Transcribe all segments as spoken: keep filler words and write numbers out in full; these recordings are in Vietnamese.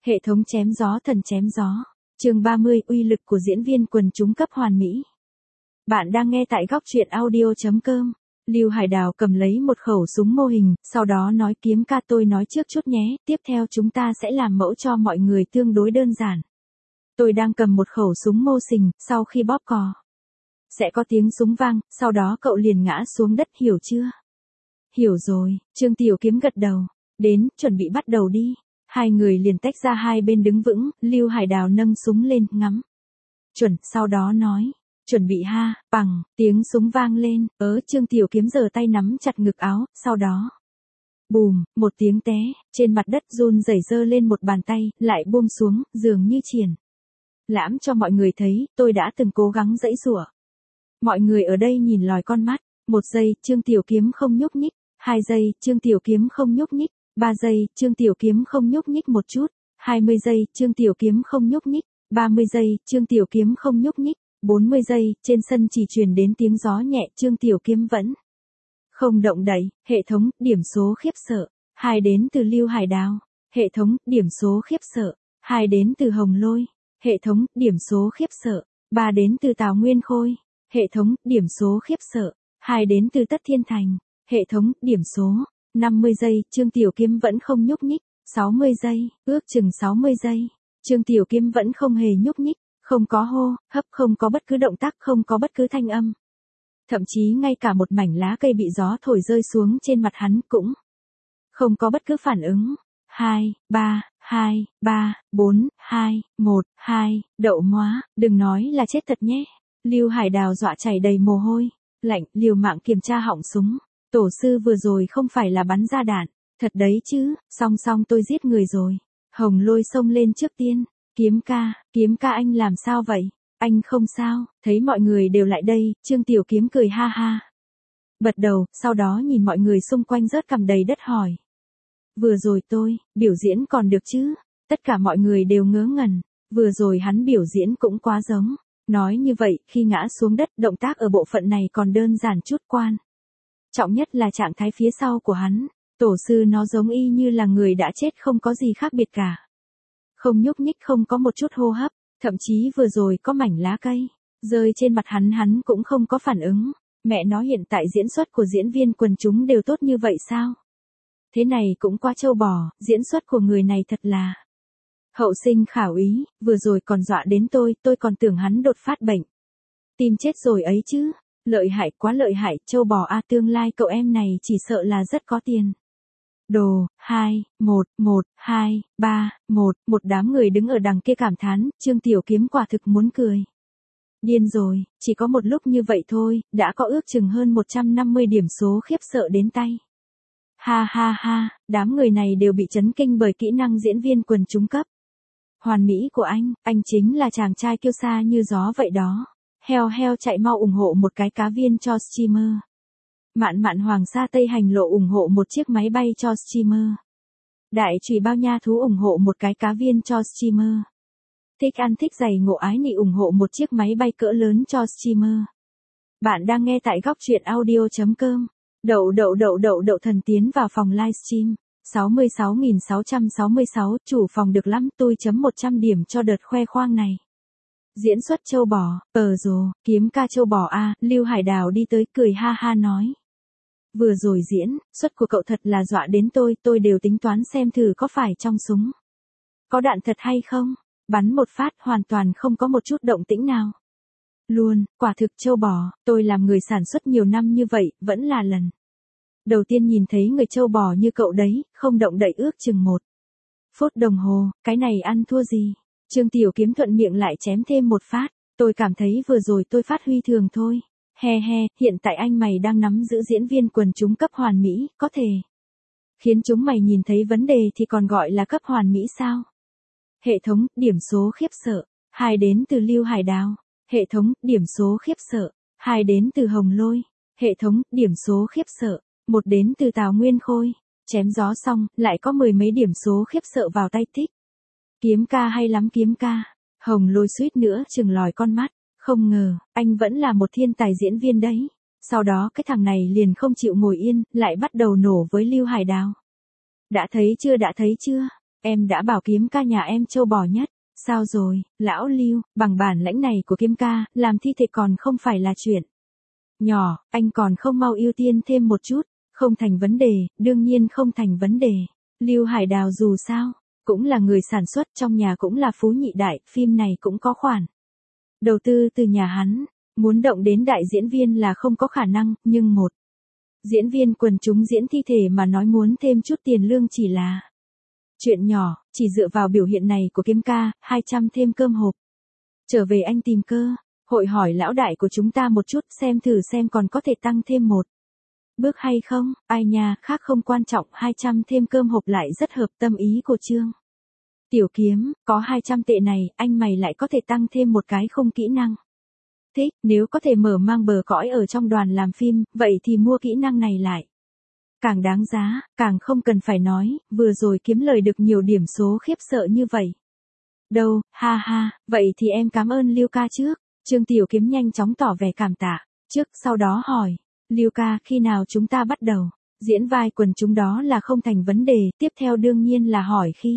Hệ thống chém gió thần chém gió. Chương ba mươi, uy lực của diễn viên quần chúng cấp hoàn mỹ. Bạn đang nghe tại góc truyện audio chấm com. Lưu Hải Đào cầm lấy một khẩu súng mô hình, sau đó nói Kiếm ca tôi nói trước chút nhé, tiếp theo chúng ta sẽ làm mẫu cho mọi người tương đối đơn giản. Tôi đang cầm một khẩu súng mô sình, sau khi bóp cò. Sẽ có tiếng súng vang, sau đó cậu liền ngã xuống đất, hiểu chưa? Hiểu rồi, Trương Tiểu Kiếm gật đầu. Đến, chuẩn bị bắt đầu đi. Hai người liền tách ra hai bên đứng vững, Lưu Hải Đào nâng súng lên, ngắm. Chuẩn, sau đó nói. Chuẩn bị ha, bằng, tiếng súng vang lên, ớ Trương Tiểu Kiếm giơ tay nắm chặt ngực áo, sau đó. Bùm, một tiếng té, trên mặt đất run rẩy giơ lên một bàn tay, lại buông xuống, dường như triển lãm cho mọi người thấy, tôi đã từng cố gắng giãy giụa. Mọi người ở đây nhìn lòi con mắt, một giây, Trương Tiểu Kiếm không nhúc nhích, hai giây, Trương Tiểu Kiếm không nhúc nhích, ba giây, Trương Tiểu Kiếm không nhúc nhích một chút, hai mươi giây, Trương Tiểu Kiếm không nhúc nhích, ba mươi giây, Trương Tiểu Kiếm không nhúc nhích, bốn mươi giây, trên sân chỉ truyền đến tiếng gió nhẹ, Trương Tiểu Kiếm vẫn không động đậy. Hệ thống, điểm số khiếp sợ, hai đến từ Lưu Hải Đào. Hệ thống, điểm số khiếp sợ, hai đến từ Hồng Lôi. Hệ thống, điểm số khiếp sợ, ba đến từ Tào Nguyên Khôi. Hệ thống, điểm số khiếp sợ, hai đến từ Tất Thiên Thành. Hệ thống, điểm số, năm mươi giây, Trương Tiểu Kiếm vẫn không nhúc nhích, sáu mươi giây, ước chừng sáu mươi giây. Trương Tiểu Kiếm vẫn không hề nhúc nhích, không có hô, hấp, không có bất cứ động tác, không có bất cứ thanh âm. Thậm chí ngay cả một mảnh lá cây bị gió thổi rơi xuống trên mặt hắn cũng không có bất cứ phản ứng. hai, ba, hai, ba, bốn, hai, một, hai, đậu móa, đừng nói là chết thật nhé. Lưu Hải Đào dọa chảy đầy mồ hôi, lạnh, liều mạng kiểm tra họng súng. Tổ sư vừa rồi không phải là bắn ra đạn, thật đấy chứ, song song tôi giết người rồi. Hồng Lôi xông lên trước tiên, Kiếm ca, Kiếm ca anh làm sao vậy? Anh không sao, thấy mọi người đều lại đây, Trương Tiểu Kiếm cười ha ha. Bật đầu, sau đó nhìn mọi người xung quanh rớt cằm đầy đất hỏi. Vừa rồi tôi, biểu diễn còn được chứ? Tất cả mọi người đều ngớ ngẩn, vừa rồi hắn biểu diễn cũng quá giống. Nói như vậy, khi ngã xuống đất, động tác ở bộ phận này còn đơn giản chút quan. Trọng nhất là trạng thái phía sau của hắn, tổ sư nó giống y như là người đã chết, không có gì khác biệt cả. Không nhúc nhích, không có một chút hô hấp, thậm chí vừa rồi có mảnh lá cây rơi trên mặt hắn hắn cũng không có phản ứng. Mẹ nói hiện tại diễn xuất của diễn viên quần chúng đều tốt như vậy sao? Thế này cũng quá trâu bò, diễn xuất của người này thật là hậu sinh khảo ý, vừa rồi còn dọa đến tôi, tôi còn tưởng hắn đột phát bệnh tim chết rồi ấy chứ. Lợi hại, quá lợi hại, trâu bò a, tương lai cậu em này chỉ sợ là rất có tiền. Đồ, hai, một, một, hai, ba, một, một đám người đứng ở đằng kia cảm thán, Trương Tiểu Kiếm quả thực muốn cười. Điên rồi, chỉ có một lúc như vậy thôi, đã có ước chừng hơn một trăm năm mươi điểm số khiếp sợ đến tay. Ha ha ha, đám người này đều bị chấn kinh bởi kỹ năng diễn viên quần chúng cấp hoàn mỹ của anh, anh chính là chàng trai kiêu sa như gió vậy đó. Heo heo chạy mau ủng hộ một cái cá viên cho streamer. Mạn mạn Hoàng Sa Tây Hành Lộ ủng hộ một chiếc máy bay cho streamer. Đại Trùy Bao Nha Thú ủng hộ một cái cá viên cho streamer. Thích ăn thích giày Ngộ Ái Nị ủng hộ một chiếc máy bay cỡ lớn cho streamer. Bạn đang nghe tại góc truyện audio chấm com. Đậu đậu đậu đậu đậu thần tiến vào phòng livestream. sáu mươi sáu nghìn sáu trăm sáu mươi sáu, chủ phòng được lắm, tôi chấm một trăm điểm cho đợt khoe khoang này. Diễn xuất châu bò, ờ rồ, Kiếm ca châu bò a, Lưu Hải Đào đi tới cười ha ha nói. Vừa rồi diễn, xuất của cậu thật là dọa đến tôi, tôi đều tính toán xem thử có phải trong súng có đạn thật hay không, bắn một phát hoàn toàn không có một chút động tĩnh nào. Luôn, quả thực châu bò, tôi làm người sản xuất nhiều năm như vậy, vẫn là lần đầu tiên nhìn thấy người châu bò như cậu đấy, không động đậy ước chừng một phút đồng hồ, cái này ăn thua gì. Trương Tiểu Kiếm thuận miệng lại chém thêm một phát, tôi cảm thấy vừa rồi tôi phát huy thường thôi. He he, hiện tại anh mày đang nắm giữ diễn viên quần chúng cấp hoàn mỹ, có thể khiến chúng mày nhìn thấy vấn đề thì còn gọi là cấp hoàn mỹ sao? Hệ thống, điểm số khiếp sợ, hai đến từ Lưu Hải Đào. Hệ thống, điểm số khiếp sợ, hai đến từ Hồng Lôi. Hệ thống, điểm số khiếp sợ, một đến từ Tào Nguyên Khôi. Chém gió xong, lại có mười mấy điểm số khiếp sợ vào tay thích. Kiếm ca hay lắm Kiếm ca. Hồng Lôi suýt nữa chừng lòi con mắt, không ngờ, anh vẫn là một thiên tài diễn viên đấy. Sau đó cái thằng này liền không chịu ngồi yên, lại bắt đầu nổ với Lưu Hải Đào. Đã thấy chưa đã thấy chưa? Em đã bảo Kiếm ca nhà em trâu bò nhất. Sao rồi, lão Lưu, bằng bản lãnh này của Kiếm ca, làm thi thể còn không phải là chuyện nhỏ, anh còn không mau ưu tiên thêm một chút. Không thành vấn đề, đương nhiên không thành vấn đề. Lưu Hải Đào dù sao, cũng là người sản xuất, trong nhà cũng là phú nhị đại, phim này cũng có khoản đầu tư từ nhà hắn, muốn động đến đại diễn viên là không có khả năng, nhưng một diễn viên quần chúng diễn thi thể mà nói muốn thêm chút tiền lương chỉ là chuyện nhỏ, chỉ dựa vào biểu hiện này của Kiếm ca, hai trăm thêm cơm hộp. Trở về anh tìm cơ, hội hỏi lão đại của chúng ta một chút xem thử xem còn có thể tăng thêm một bước hay không, ai nha, khác không quan trọng, hai trăm thêm cơm hộp lại rất hợp tâm ý của Trương Tiểu Kiếm, có hai trăm tệ này, anh mày lại có thể tăng thêm một cái không kỹ năng. Thích, nếu có thể mở mang bờ cõi ở trong đoàn làm phim, vậy thì mua kỹ năng này lại. Càng đáng giá, càng không cần phải nói, vừa rồi kiếm lời được nhiều điểm số khiếp sợ như vậy. Đâu, ha ha, vậy thì em cảm ơn Lưu ca trước. Trương Tiểu Kiếm nhanh chóng tỏ vẻ cảm tạ, trước sau đó hỏi, Lưu ca, khi nào chúng ta bắt đầu? Diễn vai quần chúng đó là không thành vấn đề, tiếp theo đương nhiên là hỏi khi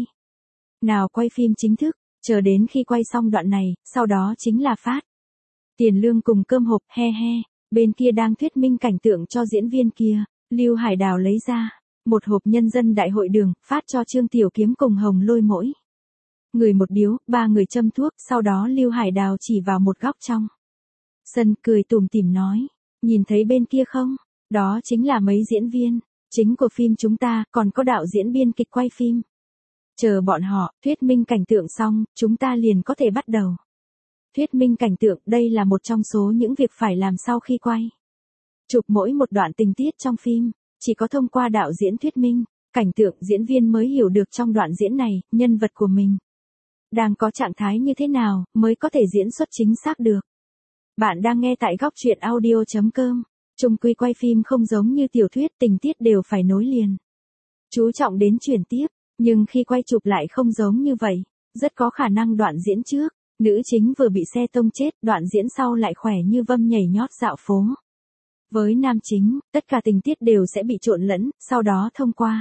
nào quay phim chính thức, chờ đến khi quay xong đoạn này, sau đó chính là phát tiền lương cùng cơm hộp, he he. Bên kia đang thuyết minh cảnh tượng cho diễn viên kia, Lưu Hải Đào lấy ra một hộp nhân dân đại hội đường, phát cho Trương Tiểu Kiếm cùng Hồng Lôi mỗi người một điếu, ba người châm thuốc, sau đó Lưu Hải Đào chỉ vào một góc trong sân, cười tủm tỉm nói, nhìn thấy bên kia không? Đó chính là mấy diễn viên chính của phim chúng ta, còn có đạo diễn biên kịch quay phim. Chờ bọn họ thuyết minh cảnh tượng xong, chúng ta liền có thể bắt đầu. Thuyết minh cảnh tượng, đây là một trong số những việc phải làm sau khi quay chụp mỗi một đoạn tình tiết trong phim, chỉ có thông qua đạo diễn thuyết minh cảnh tượng, diễn viên mới hiểu được trong đoạn diễn này, nhân vật của mình đang có trạng thái như thế nào, mới có thể diễn xuất chính xác được. Bạn đang nghe tại góc truyện audio chấm com. Chung quy quay phim không giống như tiểu thuyết, tình tiết đều phải nối liền, chú trọng đến chuyển tiếp, nhưng khi quay chụp lại không giống như vậy, rất có khả năng đoạn diễn trước, nữ chính vừa bị xe tông chết, đoạn diễn sau lại khỏe như vâm nhảy nhót dạo phố. Với nam chính, tất cả tình tiết đều sẽ bị trộn lẫn, sau đó thông qua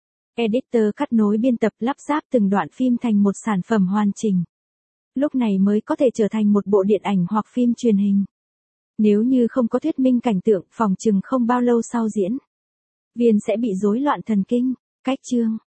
editor cắt nối biên tập lắp ráp từng đoạn phim thành một sản phẩm hoàn chỉnh. Lúc này mới có thể trở thành một bộ điện ảnh hoặc phim truyền hình. Nếu như không có thuyết minh cảnh tượng, phòng chừng không bao lâu sau diễn viên sẽ bị rối loạn thần kinh. Cách chương